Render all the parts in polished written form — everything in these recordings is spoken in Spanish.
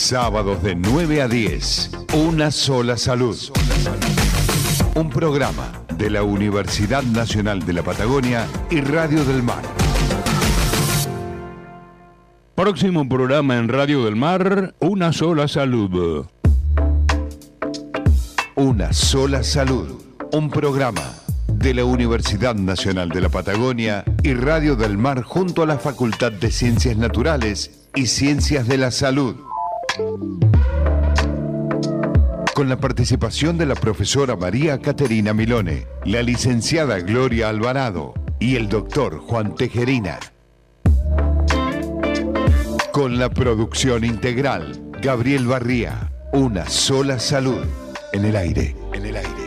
Sábados de 9 a 10, Una Sola Salud. Un programa de la Universidad Nacional de la Patagonia y Radio del Mar. Próximo programa en Radio del Mar, Una Sola Salud. Una Sola Salud. Un programa de la Universidad Nacional de la Patagonia y Radio del Mar junto a la Facultad de Ciencias Naturales y Ciencias de la Salud. Con la participación de la profesora María Caterina Milone, la licenciada Gloria Alvarado y el doctor Juan Tejerina. Con la producción integral, Gabriel Barría. Una Sola Salud. En el aire, en el aire.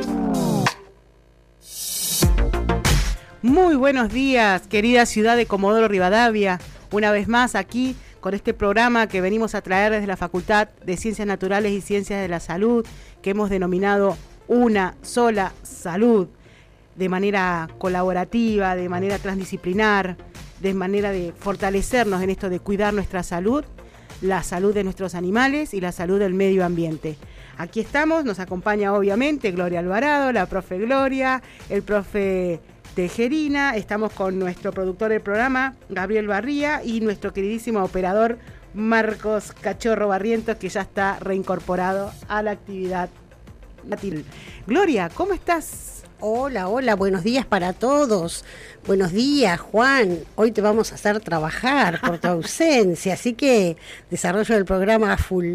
Muy buenos días, querida ciudad de Comodoro Rivadavia. Una vez más aquí con este programa que venimos a traer desde la Facultad de Ciencias Naturales y Ciencias de la Salud, que hemos denominado Una Sola Salud, de manera colaborativa, de manera transdisciplinar, de manera de fortalecernos en esto de cuidar nuestra salud, la salud de nuestros animales y la salud del medio ambiente. Aquí estamos, nos acompaña obviamente Gloria Alvarado, la profe Gloria, el profe Tejerina, estamos con nuestro productor del programa, Gabriel Barría, y nuestro queridísimo operador, Marcos Cachorro Barrientos, que ya está reincorporado a la actividad matinal. Gloria, ¿cómo estás? Hola, hola, buenos días para todos. Buenos días, Juan. Hoy te vamos a hacer trabajar por tu ausencia, así que desarrollo del programa a full.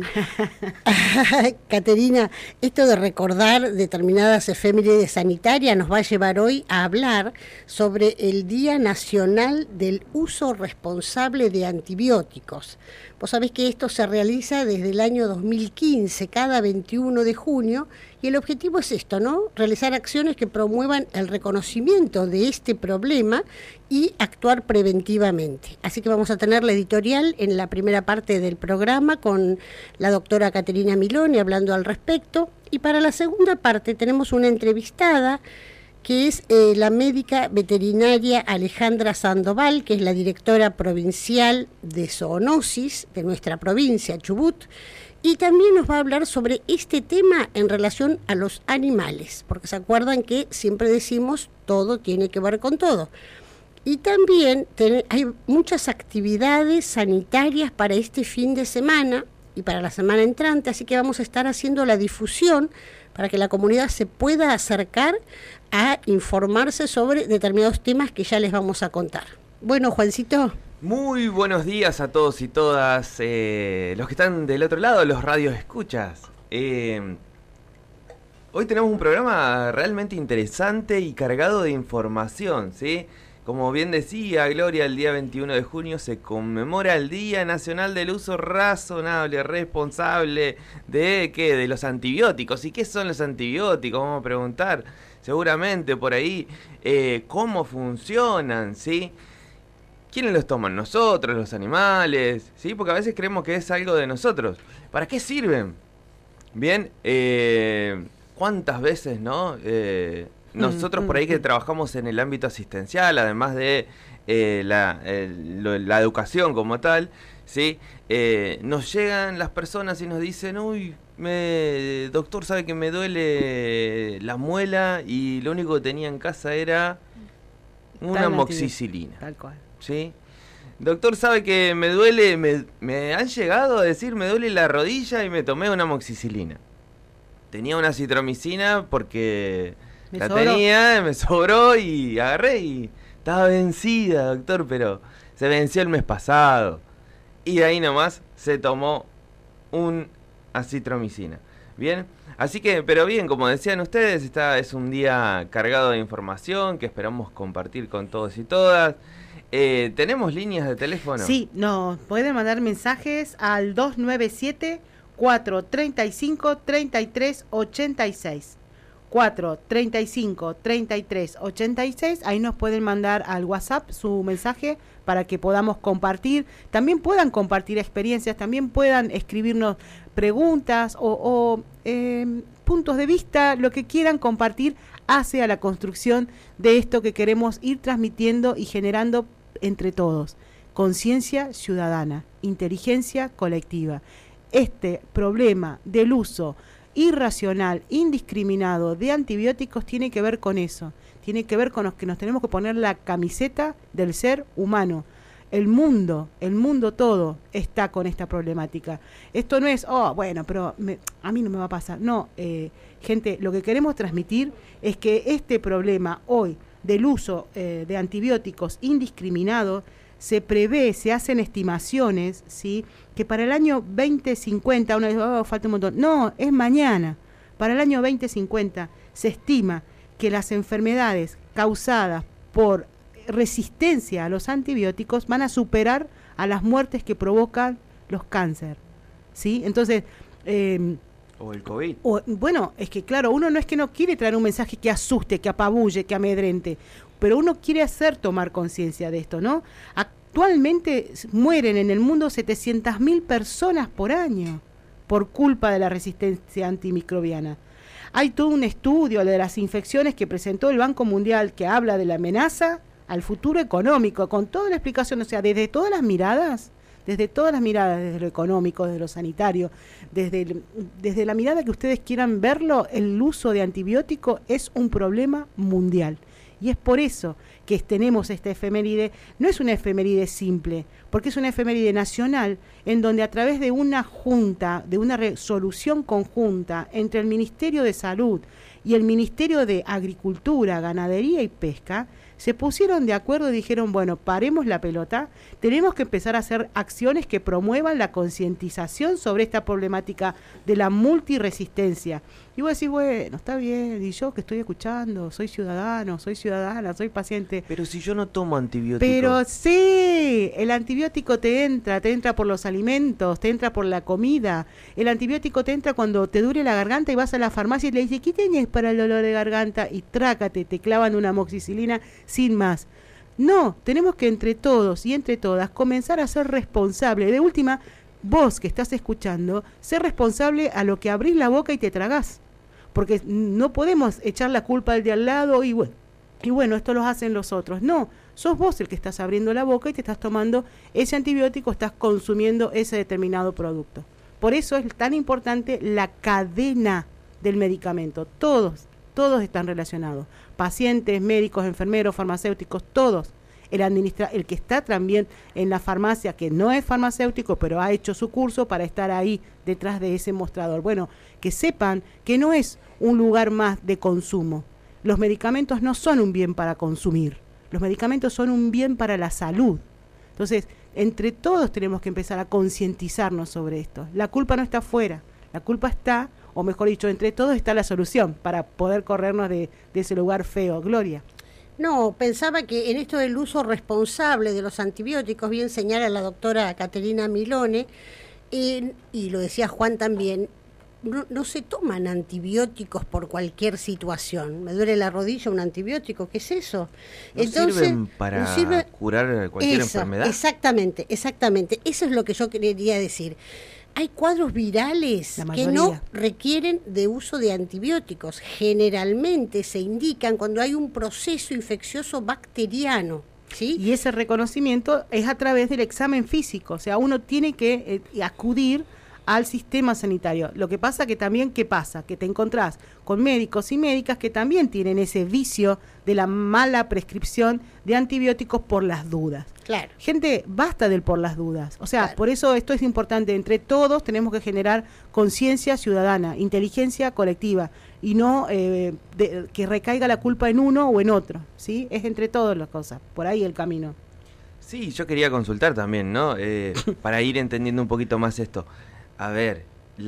Caterina, esto de recordar determinadas efemérides sanitarias nos va a llevar hoy a hablar sobre el Día Nacional del Uso Responsable de Antibióticos. Vos sabés que esto se realiza desde el año 2015, cada 21 de junio, y el objetivo es esto, ¿no? Realizar acciones que promuevan el reconocimiento de este problema y actuar preventivamente. Así que vamos a tener la editorial en la primera parte del programa con la doctora Caterina Milone hablando al respecto, y para la segunda parte tenemos una entrevistada que es la médica veterinaria Alejandra Sandoval, que es la directora provincial de zoonosis de nuestra provincia, Chubut, y también nos va a hablar sobre este tema en relación a los animales, porque se acuerdan que siempre decimos todo tiene que ver con todo. Y también hay muchas actividades sanitarias para este fin de semana y para la semana entrante, así que vamos a estar haciendo la difusión para que la comunidad se pueda acercar a informarse sobre determinados temas que ya les vamos a contar. Bueno, Juancito. Muy buenos días a todos y todas, los que están del otro lado, los radioescuchas. Hoy tenemos un programa realmente interesante y cargado de información, ¿sí? Como bien decía Gloria, el día 21 de junio se conmemora el Día Nacional del Uso Razonable, Responsable de los antibióticos. ¿Y qué son los antibióticos? Vamos a preguntar seguramente por ahí cómo funcionan, ¿sí? ¿Quiénes los toman? ¿Nosotros, los animales? ¿Sí? Porque a veces creemos que es algo de nosotros. ¿Para qué sirven? Bien, ¿cuántas veces, no? Nosotros por ahí que trabajamos en el ámbito asistencial, además de la educación como tal, ¿sí? Nos llegan las personas y nos dicen, uy, doctor, sabe que me duele la muela y lo único que tenía en casa era una amoxicilina. Tal cual. ¿Sí? Doctor, sabe que me duele, me han llegado a decir me duele la rodilla y me tomé una amoxicilina. Tenía una citromicina porque me sobró y agarré y estaba vencida, doctor, pero se venció el mes pasado. Y de ahí nomás se tomó una citromicina. Bien, así que, pero bien, como decían ustedes, es un día cargado de información que esperamos compartir con todos y todas. ¿Tenemos líneas de teléfono? Sí, nos pueden mandar mensajes al 297-435-3386. 435-3386. Ahí nos pueden mandar al WhatsApp su mensaje para que podamos compartir. También puedan compartir experiencias, también puedan escribirnos preguntas o puntos de vista, lo que quieran compartir hacia la construcción de esto que queremos ir transmitiendo y generando entre todos. Conciencia ciudadana, inteligencia colectiva. este problema del uso irracional, indiscriminado de antibióticos tiene que ver con eso, tiene que ver con los que nos tenemos que poner la camiseta del ser humano. El mundo todo está con esta problemática. Esto no es, pero a mí no me va a pasar. No, gente, lo que queremos transmitir es que este problema hoy del uso de antibióticos indiscriminado se prevé, se hacen estimaciones, ¿sí?, que para el año 2050, uno dice, falta un montón. No, es mañana. Para el año 2050 se estima que las enfermedades causadas por resistencia a los antibióticos van a superar a las muertes que provocan los cánceres, ¿sí? Entonces, o el COVID. Bueno, es que claro, uno no es que no quiere traer un mensaje que asuste, que apabulle, que amedrente, pero uno quiere hacer tomar conciencia de esto, ¿no? Actualmente mueren en el mundo 700.000 personas por año por culpa de la resistencia antimicrobiana. Hay todo un estudio de las infecciones que presentó el Banco Mundial que habla de la amenaza al futuro económico, con toda la explicación, o sea, desde todas las miradas, desde lo económico, desde lo sanitario, desde la mirada que ustedes quieran verlo, el uso de antibiótico es un problema mundial. Y es por eso que tenemos esta efeméride. No es una efeméride simple, porque es una efeméride nacional, en donde a través de una junta, de una resolución conjunta entre el Ministerio de Salud y el Ministerio de Agricultura, Ganadería y Pesca, se pusieron de acuerdo y dijeron, bueno, paremos la pelota, tenemos que empezar a hacer acciones que promuevan la concientización sobre esta problemática de la multiresistencia. Y vos decís, bueno, está bien, y yo que estoy escuchando, soy ciudadano, soy ciudadana, soy paciente. Pero si yo no tomo antibiótico. Pero sí, el antibiótico te entra por los alimentos, te entra por la comida. El antibiótico te entra cuando te duele la garganta y vas a la farmacia y le dices, ¿qué tenés para el dolor de garganta? Y trácate, te clavan una amoxicilina sin más. No, tenemos que entre todos y entre todas comenzar a ser responsables. De última, vos que estás escuchando, ser responsable a lo que abrís la boca y te tragás. Porque no podemos echar la culpa al de al lado y bueno, esto lo hacen los otros. No, sos vos el que estás abriendo la boca y te estás tomando ese antibiótico, estás consumiendo ese determinado producto. Por eso es tan importante la cadena del medicamento. Todos están relacionados. Pacientes, médicos, enfermeros, farmacéuticos, todos. El que está también en la farmacia, que no es farmacéutico, pero ha hecho su curso para estar ahí detrás de ese mostrador. Bueno, que sepan que no es un lugar más de consumo. Los medicamentos no son un bien para consumir. Los medicamentos son un bien para la salud. Entonces, entre todos tenemos que empezar a concientizarnos sobre esto. La culpa no está afuera. La culpa está, o mejor dicho, entre todos está la solución para poder corrernos de ese lugar feo. Gloria. No, pensaba que en esto del uso responsable de los antibióticos, bien señala la doctora Caterina Milone, y lo decía Juan también, no se toman antibióticos por cualquier situación. Me duele la rodilla, un antibiótico, ¿qué es eso? No sirven para curar cualquier enfermedad. Exactamente. Eso es lo que yo quería decir. Hay cuadros virales que no requieren de uso de antibióticos. Generalmente se indican cuando hay un proceso infeccioso bacteriano, ¿sí? Y ese reconocimiento es a través del examen físico. O sea, uno tiene que acudir al sistema sanitario. Lo que pasa que también, ¿qué pasa? Que te encontrás con médicos y médicas que también tienen ese vicio de la mala prescripción de antibióticos por las dudas. Claro. Gente, basta del por las dudas. O sea, claro. Por eso esto es importante. Entre todos tenemos que generar conciencia ciudadana, inteligencia colectiva y no que recaiga la culpa en uno o en otro, ¿sí? Es entre todos las cosas. Por ahí el camino. Sí, yo quería consultar también, ¿no? Para ir entendiendo un poquito más esto. A ver,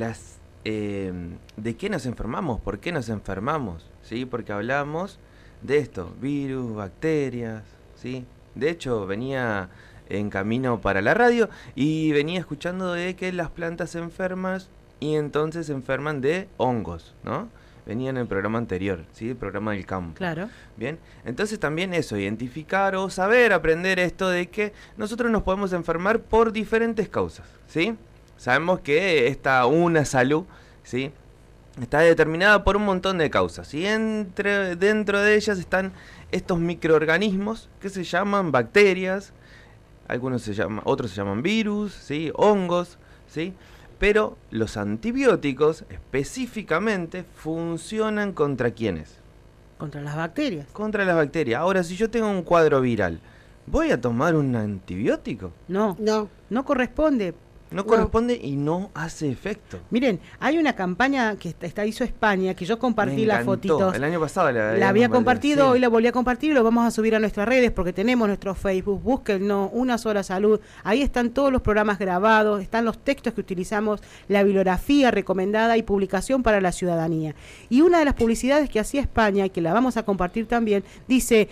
¿de qué nos enfermamos? ¿Por qué nos enfermamos? ¿Sí? Porque hablamos de esto, virus, bacterias, ¿sí? De hecho, venía en camino para la radio y venía escuchando de que las plantas se enferman y entonces se enferman de hongos, ¿no? Venía en el programa anterior, ¿sí? El programa del campo. Claro. Bien, entonces también eso, identificar o saber, aprender esto de que nosotros nos podemos enfermar por diferentes causas, ¿sí? Sabemos que una salud, ¿sí? Está determinada por un montón de causas, y dentro de ellas están estos microorganismos que se llaman bacterias, otros se llaman virus, ¿sí? Hongos, ¿sí? Pero los antibióticos específicamente funcionan ¿contra quiénes? Contra las bacterias. Contra las bacterias. Ahora, si yo tengo un cuadro viral, ¿voy a tomar un antibiótico? No corresponde. No corresponde y no hace efecto. Miren, hay una campaña que hizo España, que yo compartí las fotitos. El año pasado la había compartido, sí. Hoy la volví a compartir y lo vamos a subir a nuestras redes porque tenemos nuestro Facebook. Búsquenlo, Una Sola Salud. Ahí están todos los programas grabados, están los textos que utilizamos, la bibliografía recomendada y publicación para la ciudadanía. Y una de las publicidades que hacía España, y que la vamos a compartir también, dice,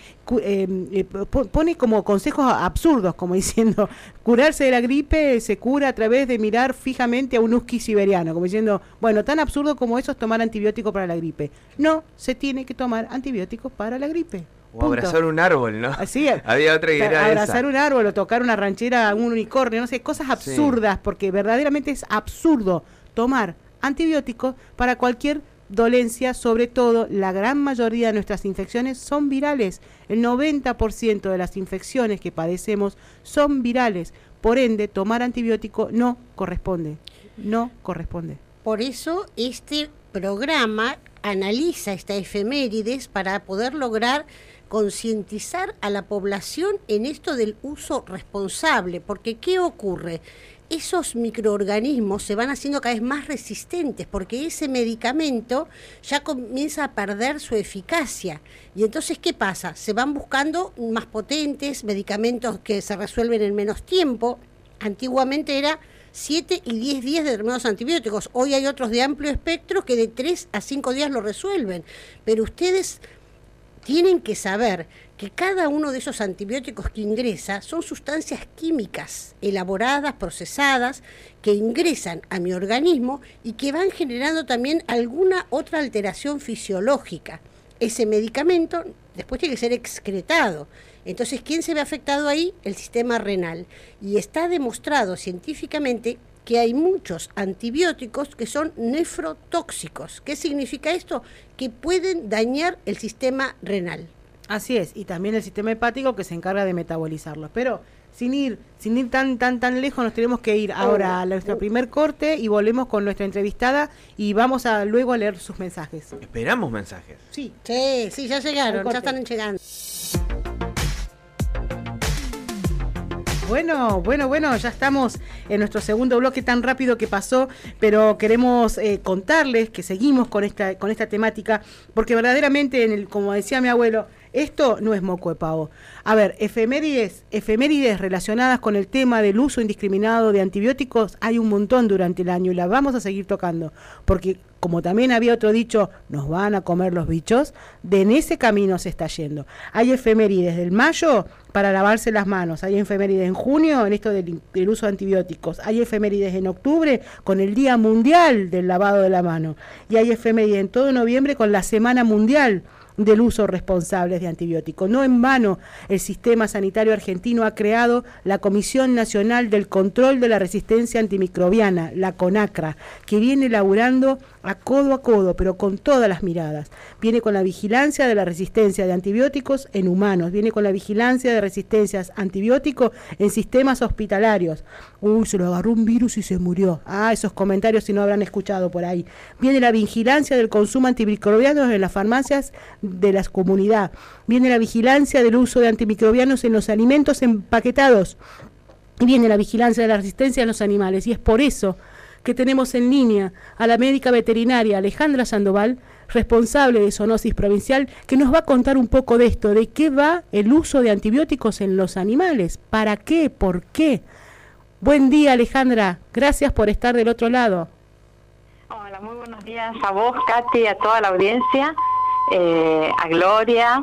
pone como consejos absurdos, como diciendo, curarse de la gripe se cura a través de mirar fijamente a un husky siberiano, como diciendo, bueno, tan absurdo como eso es tomar antibiótico para la gripe. No, se tiene que tomar antibióticos para la gripe. O abrazar un árbol, ¿no? Así había otra que era abrazar esa. Un árbol o tocar una ranchera a un unicornio, no sé, cosas absurdas, sí. Porque verdaderamente es absurdo tomar antibióticos para cualquier dolencia, sobre todo la gran mayoría de nuestras infecciones son virales. El 90% de las infecciones que padecemos son virales. Por ende, tomar antibiótico no corresponde. Por eso este programa analiza esta efemérides para poder lograr concientizar a la población en esto del uso responsable, porque ¿qué ocurre? Esos microorganismos se van haciendo cada vez más resistentes porque ese medicamento ya comienza a perder su eficacia. Y entonces, ¿qué pasa? Se van buscando más potentes, medicamentos que se resuelven en menos tiempo. Antiguamente era 7 y 10 días de determinados antibióticos. Hoy hay otros de amplio espectro que de 3 a 5 días lo resuelven. Pero ustedes tienen que saber que cada uno de esos antibióticos que ingresa son sustancias químicas elaboradas, procesadas, que ingresan a mi organismo y que van generando también alguna otra alteración fisiológica. Ese medicamento después tiene que ser excretado. Entonces, ¿quién se ve afectado ahí? El sistema renal. Y está demostrado científicamente que hay muchos antibióticos que son nefrotóxicos. ¿Qué significa esto? Que pueden dañar el sistema renal. Así es, y también el sistema hepático que se encarga de metabolizarlos. Pero sin ir tan lejos, nos tenemos que ir ahora a nuestro primer corte y volvemos con nuestra entrevistada y vamos luego a leer sus mensajes. ¿Esperamos mensajes? Sí, ya llegaron, ya están llegando. Bueno, ya estamos en nuestro segundo bloque, tan rápido que pasó, pero queremos contarles que seguimos con esta temática, porque verdaderamente, como decía mi abuelo, esto no es moco de pavo. A ver, efemérides relacionadas con el tema del uso indiscriminado de antibióticos hay un montón durante el año y las vamos a seguir tocando, porque como también había otro dicho, nos van a comer los bichos, en ese camino se está yendo. Hay efemérides del mayo para lavarse las manos, hay efemérides en junio en esto del uso de antibióticos, hay efemérides en octubre con el Día Mundial del Lavado de la Mano y hay efemérides en todo noviembre con la Semana Mundial del uso responsable de antibióticos. No en vano, el sistema sanitario argentino ha creado la Comisión Nacional del Control de la Resistencia Antimicrobiana, la CONACRA, que viene laburando a codo, pero con todas las miradas. Viene con la vigilancia de la resistencia de antibióticos en humanos, viene con la vigilancia de resistencias antibióticos en sistemas hospitalarios. Se lo agarró un virus y se murió. Esos comentarios si no habrán escuchado por ahí. Viene la vigilancia del consumo antimicrobiano en las farmacias de la comunidad. Viene la vigilancia del uso de antimicrobianos en los alimentos empaquetados. Y viene la vigilancia de la resistencia en los animales. Y es por eso que tenemos en línea a la médica veterinaria Alejandra Sandoval, responsable de Zoonosis Provincial, que nos va a contar un poco de esto, de qué va el uso de antibióticos en los animales, para qué, por qué. Buen día, Alejandra, gracias por estar del otro lado. Hola, muy buenos días a vos, Katy, a toda la audiencia, a Gloria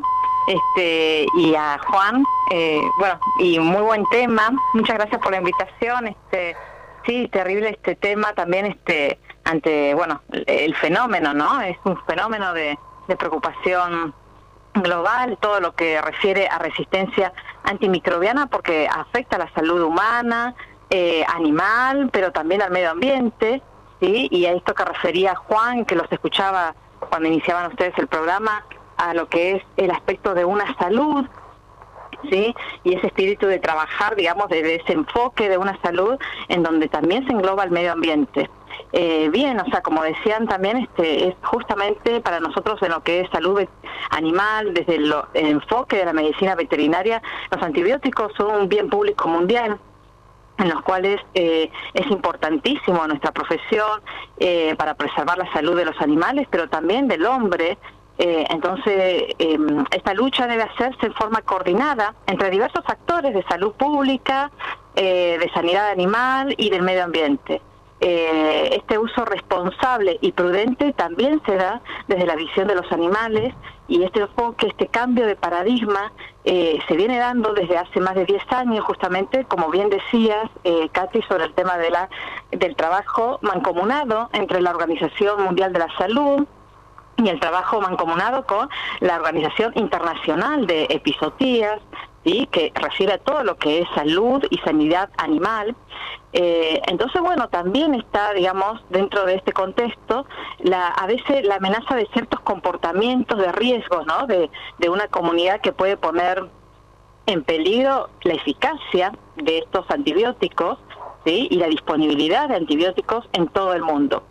y a Juan. Y muy buen tema, muchas gracias por la invitación. Sí, terrible este tema también ante el fenómeno, ¿no? Es un fenómeno de preocupación global, todo lo que refiere a resistencia antimicrobiana, porque afecta a la salud humana, animal, pero también al medio ambiente, ¿sí? Y a esto que refería Juan, que los escuchaba cuando iniciaban ustedes el programa, a lo que es el aspecto de una salud ¿sí? Y ese espíritu de trabajar, digamos, desde ese enfoque de una salud en donde también se engloba el medio ambiente. Bien, o sea, como decían también, es justamente para nosotros en lo que es salud animal, desde el enfoque de la medicina veterinaria, los antibióticos son un bien público mundial, en los cuales es importantísimo nuestra profesión para preservar la salud de los animales, pero también del hombre. Entonces, esta lucha debe hacerse en forma coordinada entre diversos actores de salud pública, de sanidad animal y del medio ambiente. Este uso responsable y prudente también se da desde la visión de los animales, y este enfoque, este cambio de paradigma se viene dando desde hace más de 10 años, justamente, como bien decías, Katy, sobre el tema del trabajo mancomunado entre la Organización Mundial de la Salud y el trabajo mancomunado con la Organización Internacional de Epizootías, ¿sí?, que refiere a todo lo que es salud y sanidad animal. Entonces, bueno, también está, digamos, dentro de este contexto, a veces la amenaza de ciertos comportamientos de riesgo, ¿no?, de una comunidad que puede poner en peligro la eficacia de estos antibióticos, ¿sí?, y la disponibilidad de antibióticos en todo el mundo.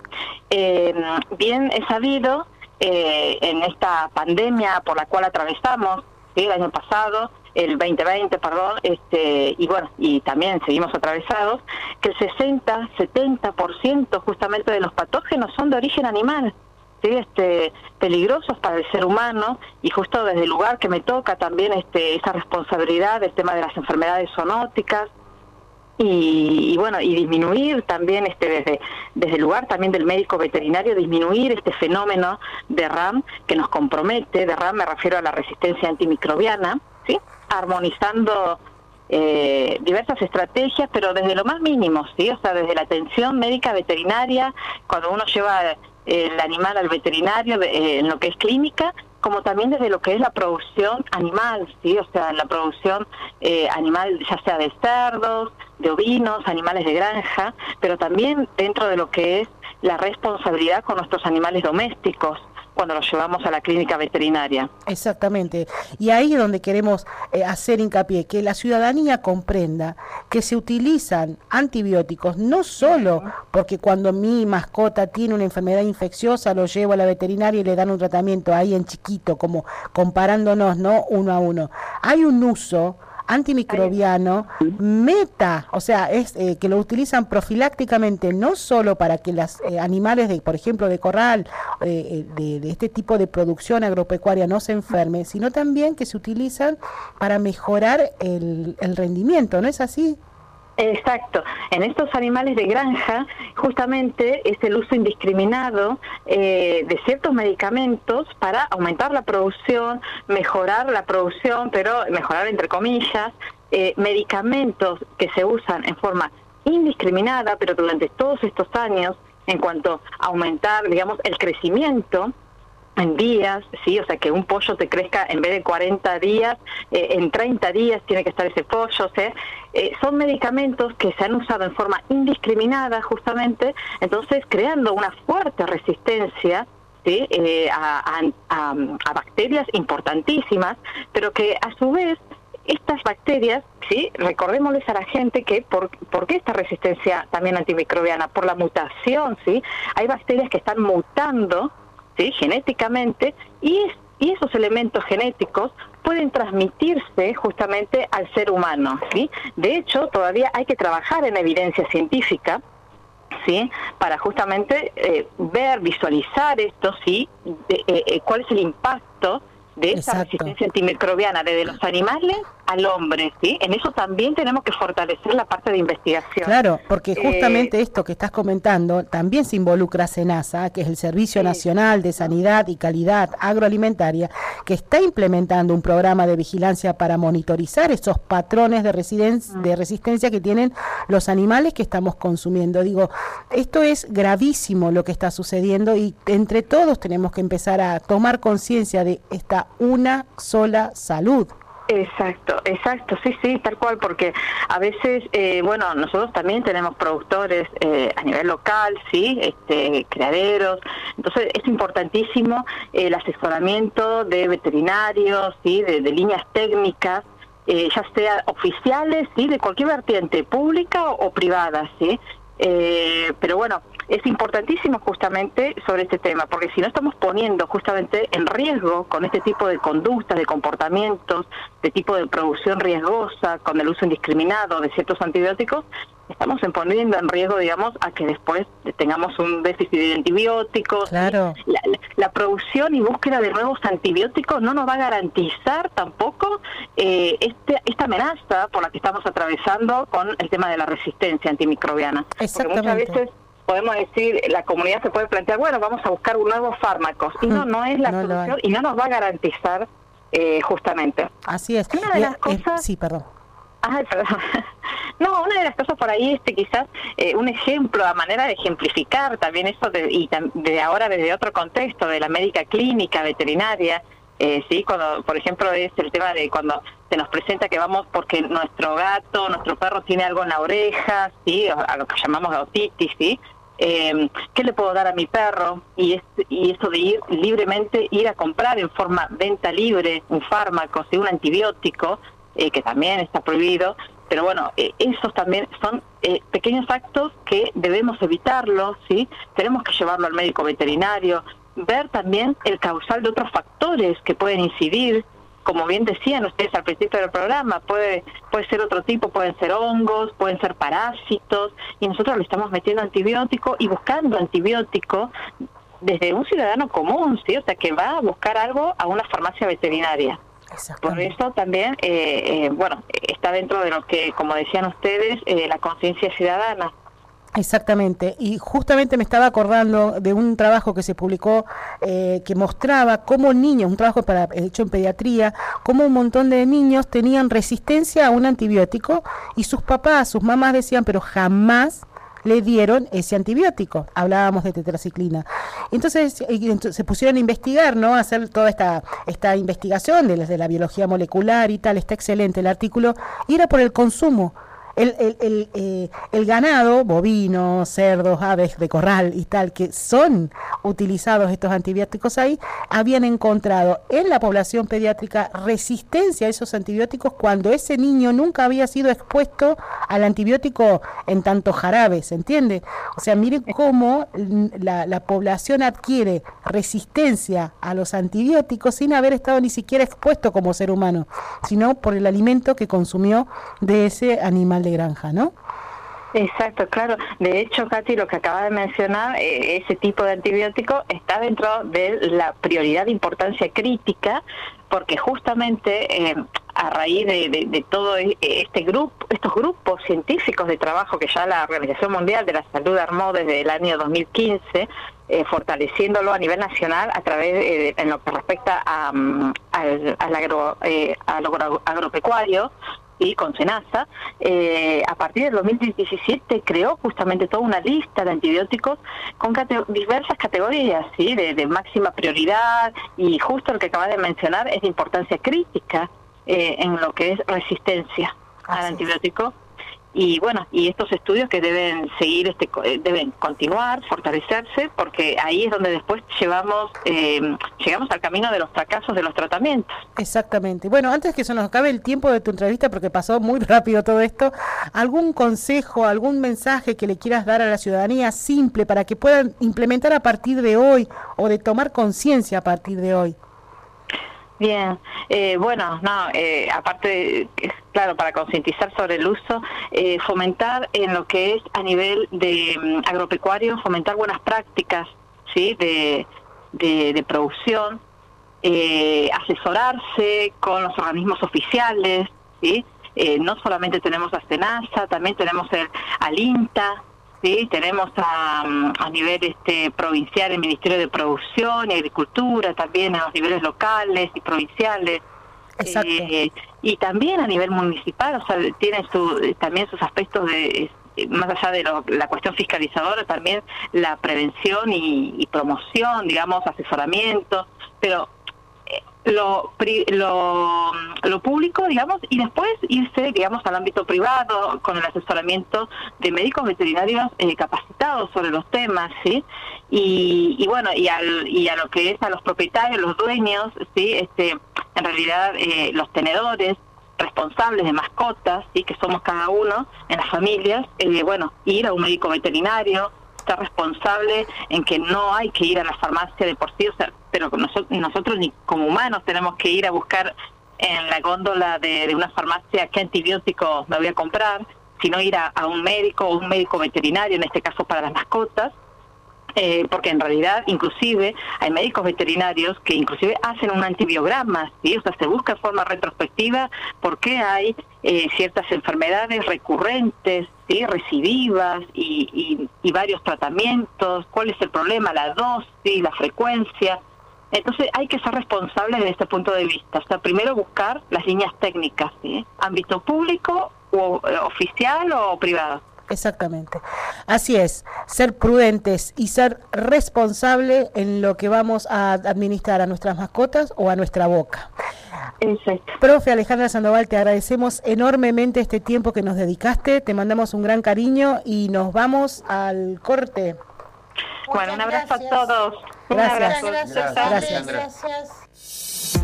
Bien es sabido, en esta pandemia por la cual atravesamos, ¿sí?, el año pasado, el 2020, perdón, y bueno, y también seguimos atravesados, que el 60-70% justamente de los patógenos son de origen animal, ¿sí?, peligrosos para el ser humano, y justo desde el lugar que me toca también esa responsabilidad del tema de las enfermedades zoonóticas, y bueno, y disminuir también desde el lugar también del médico veterinario, disminuir este fenómeno de RAM que nos compromete. De RAM me refiero a la resistencia antimicrobiana, ¿sí?, armonizando diversas estrategias, pero desde lo más mínimo, ¿sí?, o sea, desde la atención médica veterinaria, cuando uno lleva el animal al veterinario en lo que es clínica, como también desde lo que es la producción animal, ¿sí?, o sea, la producción animal, ya sea de cerdos, de ovinos, animales de granja, pero también dentro de lo que es la responsabilidad con nuestros animales domésticos cuando los llevamos a la clínica veterinaria. Exactamente, y ahí es donde queremos hacer hincapié, que la ciudadanía comprenda que se utilizan antibióticos no solo porque cuando mi mascota tiene una enfermedad infecciosa lo llevo a la veterinaria y le dan un tratamiento ahí en chiquito, como comparándonos, ¿no?, uno a uno. Hay un uso antimicrobiano o sea, es que lo utilizan profilácticamente, no solo para que los animales, por ejemplo, de corral, de este tipo de producción agropecuaria no se enfermen, sino también que se utilizan para mejorar el rendimiento, ¿no es así? Exacto. En estos animales de granja, justamente es el uso indiscriminado de ciertos medicamentos para aumentar la producción, mejorar la producción, pero mejorar entre comillas, medicamentos que se usan en forma indiscriminada, pero durante todos estos años, en cuanto a aumentar, digamos, el crecimiento en días, sí, o sea, que un pollo te crezca en vez de 40 días, en 30 días tiene que estar ese pollo, o sea, son medicamentos que se han usado en forma indiscriminada justamente, entonces creando una fuerte resistencia, ¿sí?, a bacterias importantísimas, pero que a su vez estas bacterias, sí, recordémosles a la gente que ¿por qué esta resistencia también antimicrobiana? Por la mutación, sí, hay bacterias que están mutando, ¿sí?, genéticamente, y esos elementos genéticos pueden transmitirse justamente al ser humano, ¿sí? De hecho, todavía hay que trabajar en evidencia científica, ¿sí?, para justamente visualizar esto, ¿sí?, cuál es el impacto de esa resistencia antimicrobiana desde los animales al hombre, ¿sí? En eso también tenemos que fortalecer la parte de investigación. Claro, porque justamente esto que estás comentando también se involucra a SENASA, que es el Servicio Nacional de Sanidad y Calidad Agroalimentaria, que está implementando un programa de vigilancia para monitorizar esos patrones de resistencia que tienen los animales que estamos consumiendo. Digo, esto es gravísimo lo que está sucediendo y entre todos tenemos que empezar a tomar conciencia de esta una sola salud. Exacto, sí, tal cual, porque a veces, bueno, nosotros también tenemos productores a nivel local, sí, criaderos, entonces es importantísimo el asesoramiento de veterinarios, sí, de líneas técnicas, ya sea oficiales, ¿sí? De cualquier vertiente, pública o privada, ¿sí? Pero bueno, es importantísimo justamente sobre este tema, porque si no estamos poniendo justamente en riesgo con este tipo de conductas, de comportamientos, de tipo de producción riesgosa, con el uso indiscriminado de ciertos antibióticos, estamos poniendo en riesgo, digamos, a que después tengamos un déficit de antibióticos. Claro. La producción y búsqueda de nuevos antibióticos no nos va a garantizar tampoco esta amenaza por la que estamos atravesando con el tema de la resistencia antimicrobiana. Porque muchas veces podemos decir, la comunidad se puede plantear, bueno, vamos a buscar nuevos fármacos, y no es la solución, y no nos va a garantizar justamente. Así es. Una de las cosas... Sí, perdón. Ay, perdón. No, una de las cosas por ahí, quizás un ejemplo, a manera de ejemplificar también eso, de ahora desde otro contexto, de la médica clínica, veterinaria, sí, cuando, por ejemplo, es el tema de cuando se nos presenta que vamos porque nuestro gato, nuestro perro tiene algo en la oreja, sí, a lo que llamamos otitis, sí. ¿Qué le puedo dar a mi perro? Y eso de ir libremente, ir a comprar en forma venta libre un fármaco, ¿sí? Un antibiótico, que también está prohibido, pero bueno, esos también son pequeños actos que debemos evitarlos, ¿sí? Tenemos que llevarlo al médico veterinario, ver también el causal de otros factores que pueden incidir, como bien decían ustedes al principio del programa, puede ser otro tipo, pueden ser hongos, pueden ser parásitos, y nosotros le estamos metiendo antibiótico y buscando antibiótico desde un ciudadano común, ¿sí? O sea, que va a buscar algo a una farmacia veterinaria. Por eso también, bueno, está dentro de lo que, como decían ustedes, la conciencia ciudadana. Exactamente, y justamente me estaba acordando de un trabajo que se publicó que mostraba cómo niños, un trabajo hecho en pediatría, cómo un montón de niños tenían resistencia a un antibiótico y sus papás, sus mamás decían, pero jamás le dieron ese antibiótico. Hablábamos de tetraciclina. Entonces se pusieron a investigar, ¿no? A hacer toda esta investigación de la biología molecular y tal. Está excelente el artículo. Y era por el consumo. El ganado, bovinos, cerdos, aves de corral y tal, que son utilizados estos antibióticos ahí, habían encontrado en la población pediátrica resistencia a esos antibióticos cuando ese niño nunca había sido expuesto al antibiótico en tanto jarabe, ¿se entiende? O sea, miren cómo la población adquiere resistencia a los antibióticos sin haber estado ni siquiera expuesto como ser humano, sino por el alimento que consumió de ese animal de granja, ¿no? Exacto, claro. De hecho, Katy, lo que acaba de mencionar, ese tipo de antibiótico está dentro de la prioridad de importancia crítica, porque justamente a raíz de todo estos grupos científicos de trabajo que ya la Organización Mundial de la Salud armó desde el año 2015, fortaleciéndolo a nivel nacional a través en lo que respecta al agropecuario, y con SENASA, a partir del 2017 creó justamente toda una lista de antibióticos con diversas categorías, ¿sí? de máxima prioridad, y justo lo que acabas de mencionar es de importancia crítica en lo que es resistencia al antibiótico. Y bueno, y estos estudios que deben seguir, deben continuar, fortalecerse, porque ahí es donde después llegamos al camino de los fracasos de los tratamientos. Exactamente. Bueno, antes que se nos acabe el tiempo de tu entrevista, porque pasó muy rápido todo esto, ¿algún consejo, algún mensaje que le quieras dar a la ciudadanía simple para que puedan implementar a partir de hoy o de tomar conciencia a partir de hoy? Bien, bueno, aparte, claro, para concientizar sobre el uso, fomentar en lo que es a nivel de agropecuario, fomentar buenas prácticas, ¿sí? de producción, asesorarse con los organismos oficiales, ¿sí? No solamente tenemos a SENASA, también tenemos al INTA, sí, tenemos a nivel provincial el Ministerio de Producción y Agricultura, también a los niveles locales y provinciales. Exacto. Y también a nivel municipal, o sea, tiene también sus aspectos más allá de la cuestión fiscalizadora, también la prevención y promoción, digamos, asesoramiento, pero lo público, digamos, y después irse, digamos, al ámbito privado con el asesoramiento de médicos veterinarios capacitados sobre los temas, ¿sí? Y bueno, y a lo que es a los propietarios, los dueños, ¿sí? En realidad los tenedores, responsables de mascotas, ¿sí? Que somos cada uno en las familias, ir a un médico veterinario, ser responsable en que no hay que ir a la farmacia de por sí, pero nosotros ni como humanos tenemos que ir a buscar en la góndola de una farmacia qué antibióticos me voy a comprar, sino ir a un médico o un médico veterinario, en este caso para las mascotas, porque en realidad inclusive hay médicos veterinarios que inclusive hacen un antibiograma, ¿sí? O sea, se busca de forma retrospectiva por qué hay ciertas enfermedades recurrentes, ¿sí? Recidivas y varios tratamientos, cuál es el problema, la dosis, la frecuencia. Entonces hay que ser responsables desde este punto de vista. O sea, primero buscar las líneas técnicas, ¿sí? Ámbito público o oficial o privado. Exactamente. Así es, ser prudentes y ser responsable en lo que vamos a administrar a nuestras mascotas o a nuestra boca. Exacto. Profe Alejandra Sandoval, te agradecemos enormemente este tiempo que nos dedicaste, te mandamos un gran cariño y nos vamos al corte. Bueno, un abrazo a todos. Gracias.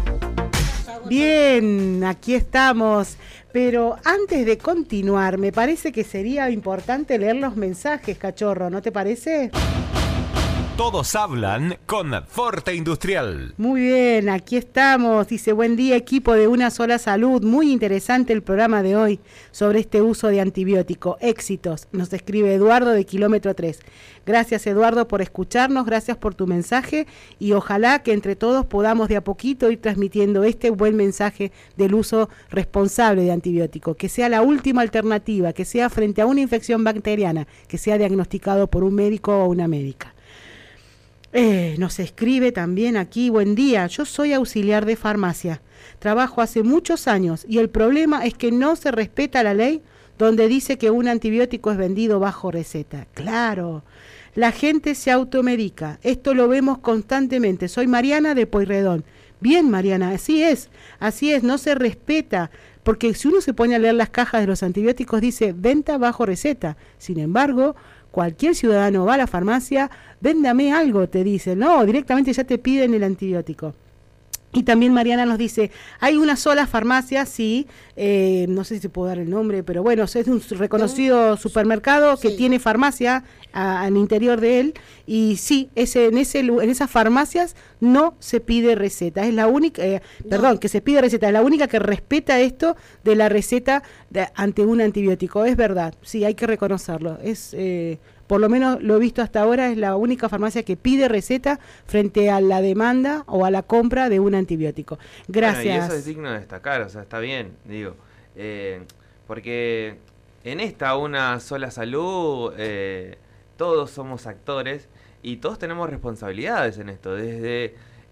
Bien, aquí estamos. Pero antes de continuar, me parece que sería importante leer los mensajes, Cachorro, ¿no te parece? Todos hablan con Forte Industrial. Muy bien, aquí estamos. Dice, buen día equipo de Una Sola Salud. Muy interesante el programa de hoy sobre este uso de antibiótico. Éxitos. Nos escribe Eduardo de Kilómetro 3. Gracias Eduardo por escucharnos, gracias por tu mensaje y ojalá que entre todos podamos de a poquito ir transmitiendo este buen mensaje del uso responsable de antibiótico. Que sea la última alternativa, que sea frente a una infección bacteriana, que sea diagnosticado por un médico o una médica. Nos escribe también aquí, buen día, yo soy auxiliar de farmacia, trabajo hace muchos años y el problema es que no se respeta la ley donde dice que un antibiótico es vendido bajo receta. Claro, la gente se automedica, esto lo vemos constantemente. Soy Mariana de Pueyrredón. Bien Mariana, así es, no se respeta, porque si uno se pone a leer las cajas de los antibióticos dice venta bajo receta, sin embargo, cualquier ciudadano va a la farmacia, véndame algo, te dicen, no, directamente ya te piden el antibiótico. Y también Mariana nos dice, hay una sola farmacia, sí, no sé si se puede dar el nombre, pero bueno, es un reconocido supermercado que tiene farmacia al interior de él, y sí, en esas farmacias no se pide receta, es la única, que se pide receta, es la única que respeta esto de la receta ante un antibiótico, es verdad, sí, hay que reconocerlo, es... por lo menos lo he visto hasta ahora, es la única farmacia que pide receta frente a la demanda o a la compra de un antibiótico. Gracias. Bueno, y eso es digno de destacar, o sea, está bien, digo, porque en esta Una Sola Salud todos somos actores y todos tenemos responsabilidades en esto, desde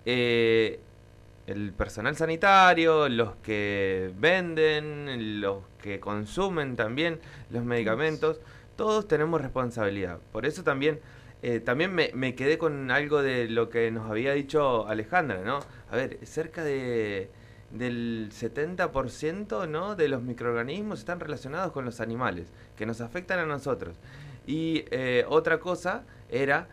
el personal sanitario, los que venden, los que consumen también los medicamentos. Todos tenemos responsabilidad. Por eso también me quedé con algo de lo que nos había dicho Alejandra, ¿no? A ver, cerca del 70%, ¿no?, de los microorganismos están relacionados con los animales, que nos afectan a nosotros. Y otra cosa era,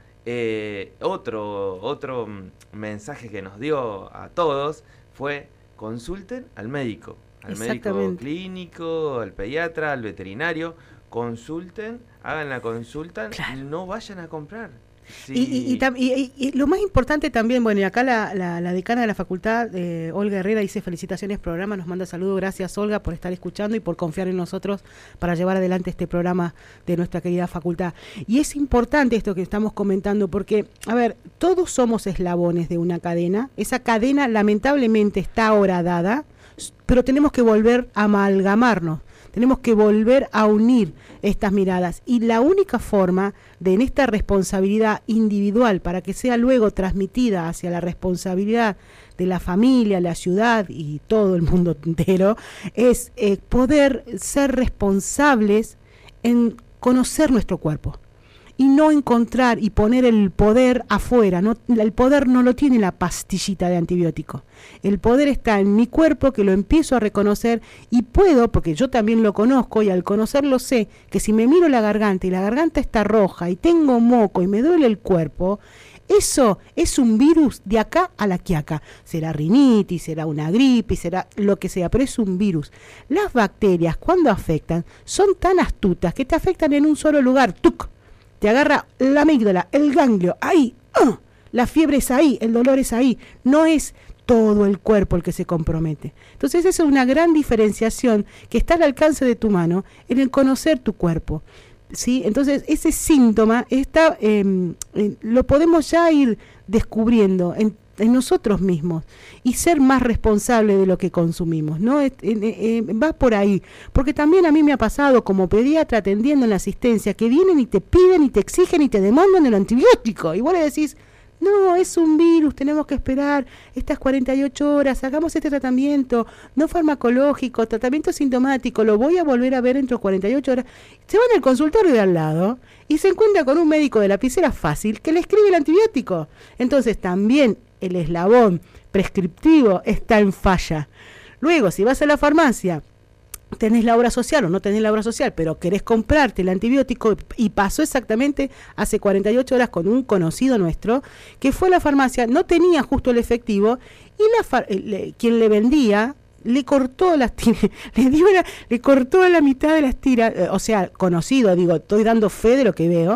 otro mensaje que nos dio a todos fue consulten al médico clínico, al pediatra, al veterinario. Consulten, hagan la consulta, claro. No vayan a comprar. Sí. Y lo más importante también, bueno, y acá la decana de la facultad, Olga Herrera, dice felicitaciones programa, nos manda saludos, gracias Olga por estar escuchando y por confiar en nosotros para llevar adelante este programa de nuestra querida facultad. Y es importante esto que estamos comentando porque, a ver, todos somos eslabones de una cadena, esa cadena lamentablemente está ahora dada, pero tenemos que volver a amalgamarnos. Tenemos que volver a unir estas miradas y la única forma de en esta responsabilidad individual para que sea luego transmitida hacia la responsabilidad de la familia, la ciudad y todo el mundo entero es poder ser responsables en conocer nuestro cuerpo y no encontrar y poner el poder afuera. No, el poder no lo tiene la pastillita de antibiótico. El poder está en mi cuerpo, que lo empiezo a reconocer y puedo, porque yo también lo conozco y al conocerlo sé que si me miro la garganta y la garganta está roja y tengo moco y me duele el cuerpo, Eso es un virus de acá a la quiaca. Será rinitis, será una gripe, será lo que sea, pero es un virus. Las bacterias, cuando afectan, son tan astutas que te afectan en un solo lugar. ¡Tuc! Te agarra la amígdala, el ganglio, ahí. La fiebre es ahí, el dolor es ahí. No es todo el cuerpo el que se compromete. Entonces esa es una gran diferenciación que está al alcance de tu mano en el conocer tu cuerpo, ¿sí? Entonces ese síntoma está, lo podemos ya ir descubriendo en nosotros mismos y ser más responsable de lo que consumimos, ¿no? Va por ahí, porque también a mí me ha pasado como pediatra atendiendo en la asistencia que vienen y te piden y te exigen y te demandan el antibiótico y vos le decís, no, es un virus, tenemos que esperar estas 48 horas, hagamos este tratamiento, no farmacológico, tratamiento sintomático, lo voy a volver a ver dentro de 48 horas. Se van al consultorio de al lado y se encuentra con un médico de lapicera fácil que le escribe el antibiótico. Entonces también el eslabón prescriptivo está en falla. Luego, si vas a la farmacia, tenés la obra social o no tenés la obra social, pero querés comprarte el antibiótico, y pasó exactamente hace 48 horas con un conocido nuestro que fue a la farmacia, no tenía justo el efectivo y quien le vendía le cortó las tiras, le cortó la mitad de las tiras, o sea, conocido, digo, estoy dando fe de lo que veo,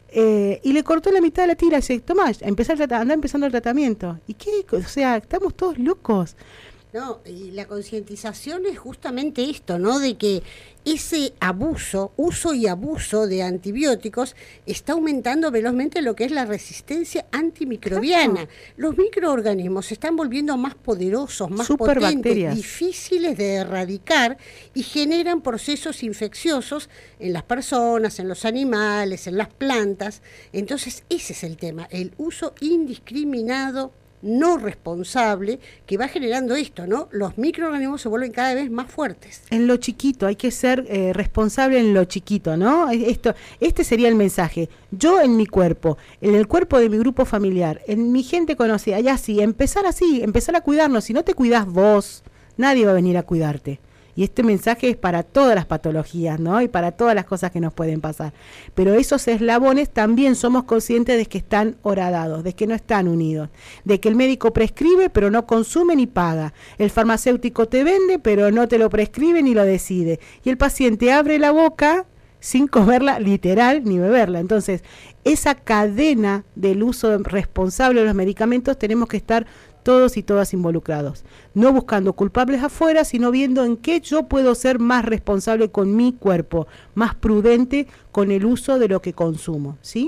y le cortó la mitad de la tira y dice, tomá, anda empezando el tratamiento. ¿Y qué? O sea, estamos todos locos. No, y la concientización es justamente esto, ¿no? De que ese uso y abuso de antibióticos está aumentando velozmente lo que es la resistencia antimicrobiana. Exacto. Los microorganismos se están volviendo más poderosos, más potentes, difíciles de erradicar y generan procesos infecciosos en las personas, en los animales, en las plantas. Entonces, ese es el tema, el uso indiscriminado, no responsable, que va generando esto, ¿no? Los microorganismos se vuelven cada vez más fuertes. En lo chiquito, hay que ser responsable en lo chiquito, ¿no? Este sería el mensaje. Yo en mi cuerpo, en el cuerpo de mi grupo familiar, en mi gente conocida, ya sí, empezar a cuidarnos. Si no te cuidás vos, nadie va a venir a cuidarte. Y este mensaje es para todas las patologías, ¿no? Y para todas las cosas que nos pueden pasar. Pero esos eslabones también somos conscientes de que están horadados, de que no están unidos, de que el médico prescribe pero no consume ni paga. El farmacéutico te vende pero no te lo prescribe ni lo decide. Y el paciente abre la boca sin comerla literal ni beberla. Entonces, esa cadena del uso responsable de los medicamentos tenemos que estar todos y todas involucrados, no buscando culpables afuera, sino viendo en qué yo puedo ser más responsable con mi cuerpo, más prudente con el uso de lo que consumo, ¿sí?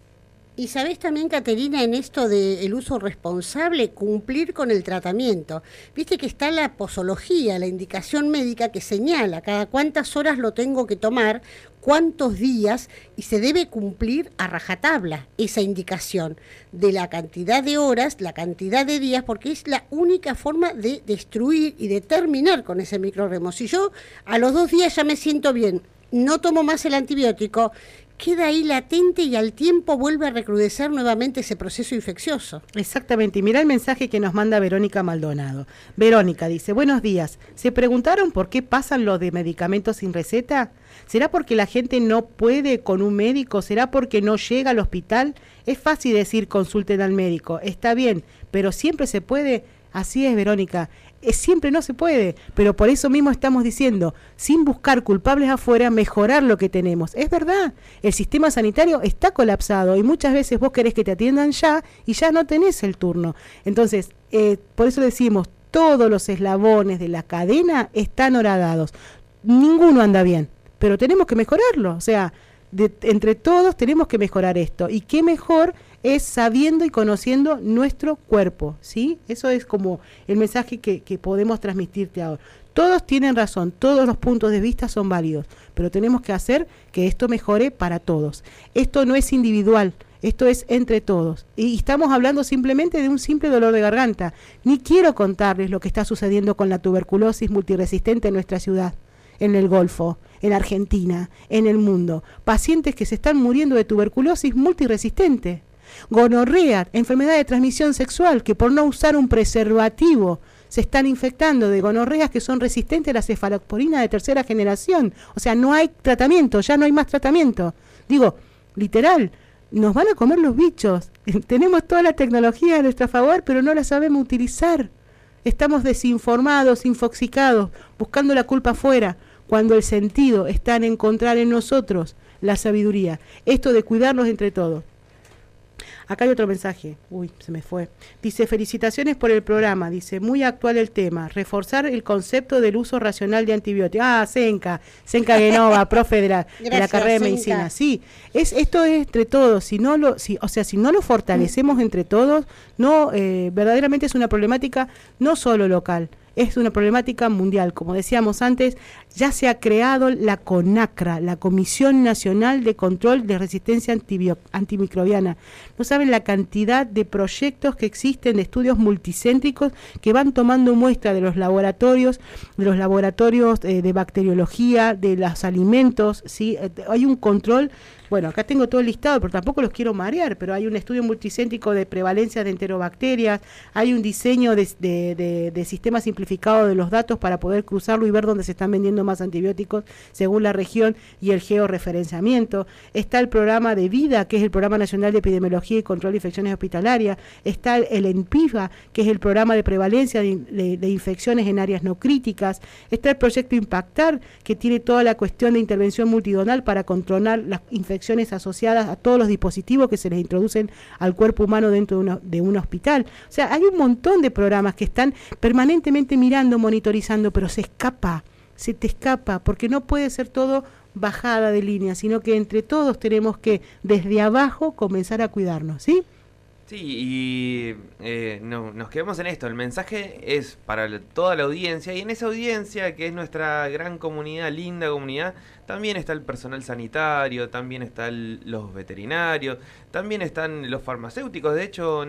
Y sabés también, Caterina, en esto del uso responsable, cumplir con el tratamiento. Viste que está la posología, la indicación médica que señala cada cuántas horas lo tengo que tomar, cuántos días, y se debe cumplir a rajatabla esa indicación de la cantidad de horas, la cantidad de días, porque es la única forma de destruir y de terminar con ese microorganismo. Si yo a los 2 días ya me siento bien, no tomo más el antibiótico, queda ahí latente y al tiempo vuelve a recrudecer nuevamente ese proceso infeccioso. Exactamente, y mira el mensaje que nos manda Verónica Maldonado. Verónica dice, buenos días, ¿se preguntaron por qué pasan los de medicamentos sin receta? ¿Será porque la gente no puede con un médico? ¿Será porque no llega al hospital? Es fácil decir consulten al médico, está bien, pero siempre se puede. Así es, Verónica, siempre no se puede, pero por eso mismo estamos diciendo, sin buscar culpables afuera, mejorar lo que tenemos. Es verdad, el sistema sanitario está colapsado y muchas veces vos querés que te atiendan ya y ya no tenés el turno. Entonces, por eso decimos, todos los eslabones de la cadena están horadados. Ninguno anda bien, pero tenemos que mejorarlo. O sea, entre todos tenemos que mejorar esto. Y qué mejor es sabiendo y conociendo nuestro cuerpo, ¿sí? Eso es como el mensaje que podemos transmitirte ahora. Todos tienen razón, todos los puntos de vista son válidos, pero tenemos que hacer que esto mejore para todos. Esto no es individual, esto es entre todos. Y estamos hablando simplemente de un simple dolor de garganta. Ni quiero contarles lo que está sucediendo con la tuberculosis multiresistente en nuestra ciudad, en el Golfo, en Argentina, en el mundo. Pacientes que se están muriendo de tuberculosis multiresistente. Gonorrea, enfermedad de transmisión sexual, que por no usar un preservativo se están infectando de gonorreas que son resistentes a la cefalosporina de 3ª generación. O sea, no hay tratamiento, ya no hay más tratamiento. Digo, literal, nos van a comer los bichos. Tenemos toda la tecnología a nuestro favor, pero no la sabemos utilizar. Estamos desinformados, infoxicados, buscando la culpa afuera, cuando el sentido está en encontrar en nosotros la sabiduría. Esto de cuidarnos entre todos. Acá hay otro mensaje. Uy, se me fue. Dice, felicitaciones por el programa. Dice, muy actual el tema. Reforzar el concepto del uso racional de antibióticos. Ah, Senka Genova, profe de la carrera de medicina. Sí, esto es entre todos. Si no lo fortalecemos entre todos, no verdaderamente es una problemática no solo local. Es una problemática mundial. Como decíamos antes, ya se ha creado la CONACRA, la Comisión Nacional de Control de Resistencia Antimicrobiana. No saben la cantidad de proyectos que existen, de estudios multicéntricos que van tomando muestra de los laboratorios de bacteriología, de los alimentos, ¿sí? Hay un control. Bueno, acá tengo todo el listado, pero tampoco los quiero marear, pero hay un estudio multicéntrico de prevalencia de enterobacterias, hay un diseño de sistema simplificado de los datos para poder cruzarlo y ver dónde se están vendiendo más antibióticos según la región y el georreferenciamiento. Está el programa de VIDA, que es el Programa Nacional de Epidemiología y Control de Infecciones Hospitalarias. Está el ENPIVA, que es el programa de prevalencia de infecciones en áreas no críticas. Está el proyecto Impactar, que tiene toda la cuestión de intervención multidonal para controlar las infecciones asociadas a todos los dispositivos que se les introducen al cuerpo humano dentro de un hospital. O sea, hay un montón de programas que están permanentemente mirando, monitorizando, pero se te escapa, porque no puede ser todo bajada de línea, sino que entre todos tenemos que desde abajo comenzar a cuidarnos, ¿sí? Sí, y nos quedamos en esto. El mensaje es para toda la audiencia, y en esa audiencia, que es nuestra gran comunidad, linda comunidad, también está el personal sanitario, también están los veterinarios, también están los farmacéuticos. De hecho,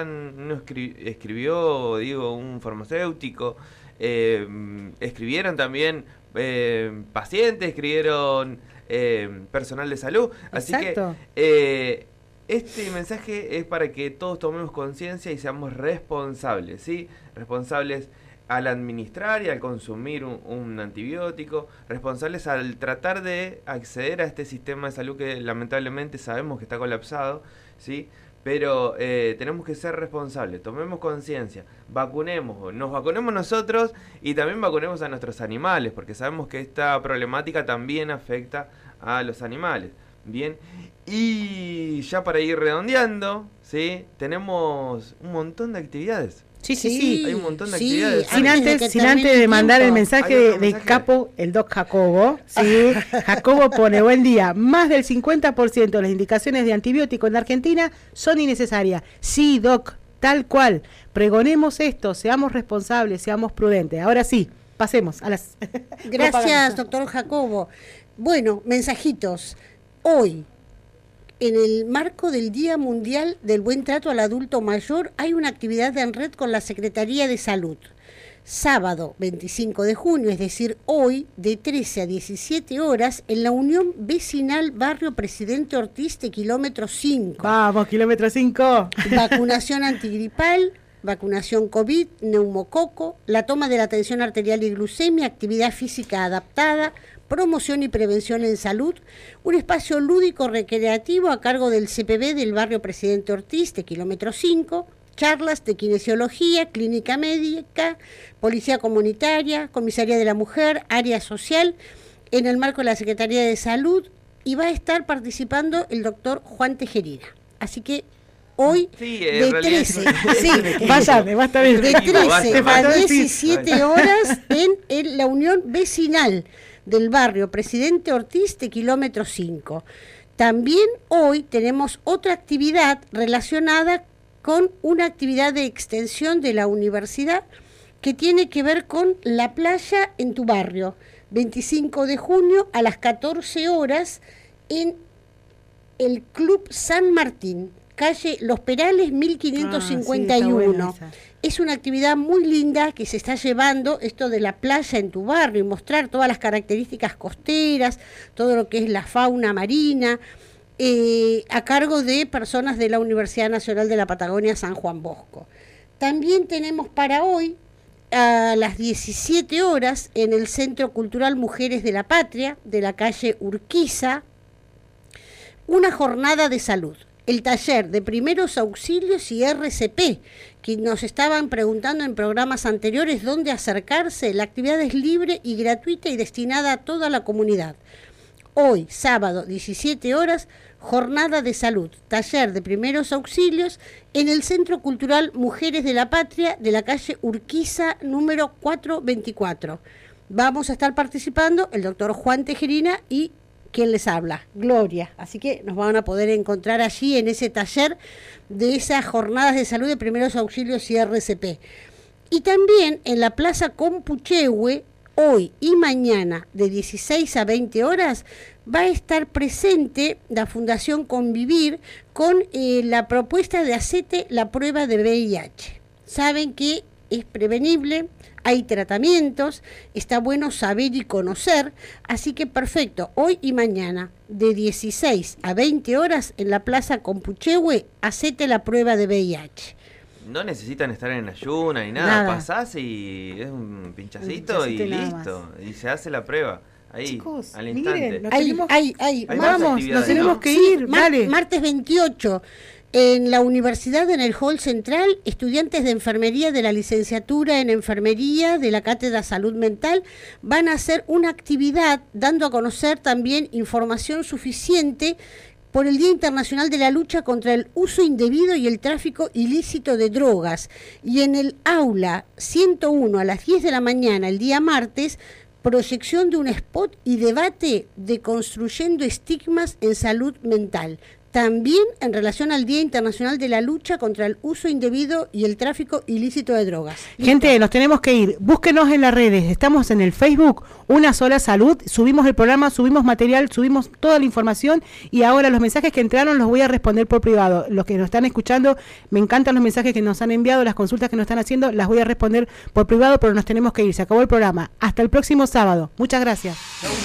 escribió un farmacéutico, escribieron también pacientes, escribieron personal de salud. Así Exacto. que este mensaje es para que todos tomemos conciencia y seamos responsables, ¿sí? Responsables al administrar y al consumir un antibiótico, responsables al tratar de acceder a este sistema de salud que lamentablemente sabemos que está colapsado, ¿sí? Pero tenemos que ser responsables, tomemos conciencia, nos vacunemos nosotros y también vacunemos a nuestros animales, porque sabemos que esta problemática también afecta a los animales. Bien, y ya para ir redondeando, ¿sí? Tenemos un montón de actividades. Sí. Hay un montón de actividades. Sin antes de mandar el mensaje de Capo, el doc Jacobo, ¿sí? Jacobo pone, buen día, más del 50% de las indicaciones de antibióticos en la Argentina son innecesarias. Sí, doc, tal cual. Pregonemos esto, seamos responsables, seamos prudentes. Ahora sí, pasemos a las... Gracias, doctor Jacobo. Bueno, mensajitos. Hoy, en el marco del Día Mundial del Buen Trato al Adulto Mayor, hay una actividad en red con la Secretaría de Salud. Sábado 25 de junio, es decir, hoy, de 13 a 17 horas, en la Unión Vecinal Barrio Presidente Ortiz de kilómetro 5. ¡Vamos, kilómetro 5! Vacunación antigripal, vacunación COVID, neumococo, la toma de la tensión arterial y glucemia, actividad física adaptada, promoción y prevención en salud, un espacio lúdico recreativo a cargo del CPB del barrio Presidente Ortiz de kilómetro 5, charlas de kinesiología, clínica médica, policía comunitaria, comisaría de la mujer, área social, en el marco de la Secretaría de Salud, y va a estar participando el doctor Juan Tejerina. Así que hoy de 13 va a estar bien. De 13 a 17 horas en la Unión Vecinal del barrio Presidente Ortiz de kilómetro 5. También hoy tenemos otra actividad relacionada con una actividad de extensión de la universidad que tiene que ver con la playa en tu barrio. 25 de junio a las 14 horas en el Club San Martín, calle Los Perales 1551. Es una actividad muy linda que se está llevando, esto de la playa en tu barrio, y mostrar todas las características costeras, todo lo que es la fauna marina, a cargo de personas de la Universidad Nacional de la Patagonia San Juan Bosco. También tenemos para hoy, a las 17 horas, en el Centro Cultural Mujeres de la Patria, de la calle Urquiza, una jornada de salud. el taller de primeros auxilios y RCP, que nos estaban preguntando en programas anteriores dónde acercarse. La actividad es libre y gratuita y destinada a toda la comunidad. Hoy, sábado, 17 horas, jornada de salud, taller de primeros auxilios en el Centro Cultural Mujeres de la Patria de la calle Urquiza, número 424. Vamos a estar participando el doctor Juan Tejerina y quien les habla, Gloria. Así que nos van a poder encontrar allí en ese taller de esas jornadas de salud de primeros auxilios y RCP. Y también en la Plaza Compuchehue, hoy y mañana, de 16 a 20 horas, va a estar presente la Fundación Convivir con la propuesta de hacete la prueba de VIH. Saben que es prevenible, hay tratamientos, está bueno saber y conocer, así que perfecto, hoy y mañana, de 16 a 20 horas en la Plaza Compuchehue, hacete la prueba de VIH. No necesitan estar en ayuna ni nada, pasás y es un pinchacito y listo, y se hace la prueba. Ahí, chicos, al instante. Miren, vamos, nos tenemos que ir, dale. Martes 28, en la universidad, en el Hall Central, estudiantes de enfermería de la licenciatura en enfermería de la Cátedra Salud Mental van a hacer una actividad dando a conocer también información suficiente por el Día Internacional de la Lucha contra el Uso Indebido y el Tráfico Ilícito de Drogas. Y en el aula 101 a las 10 de la mañana, el día martes, proyección de un spot y debate de Construyendo Estigmas en Salud Mental. También en relación al Día Internacional de la Lucha contra el Uso Indebido y el Tráfico Ilícito de Drogas. Gente, nos tenemos que ir. Búsquenos en las redes. Estamos en el Facebook, Una Sola Salud. Subimos el programa, subimos material, subimos toda la información y ahora los mensajes que entraron los voy a responder por privado. Los que nos están escuchando, me encantan los mensajes que nos han enviado, las consultas que nos están haciendo, las voy a responder por privado, pero nos tenemos que ir. Se acabó el programa. Hasta el próximo sábado. Muchas gracias.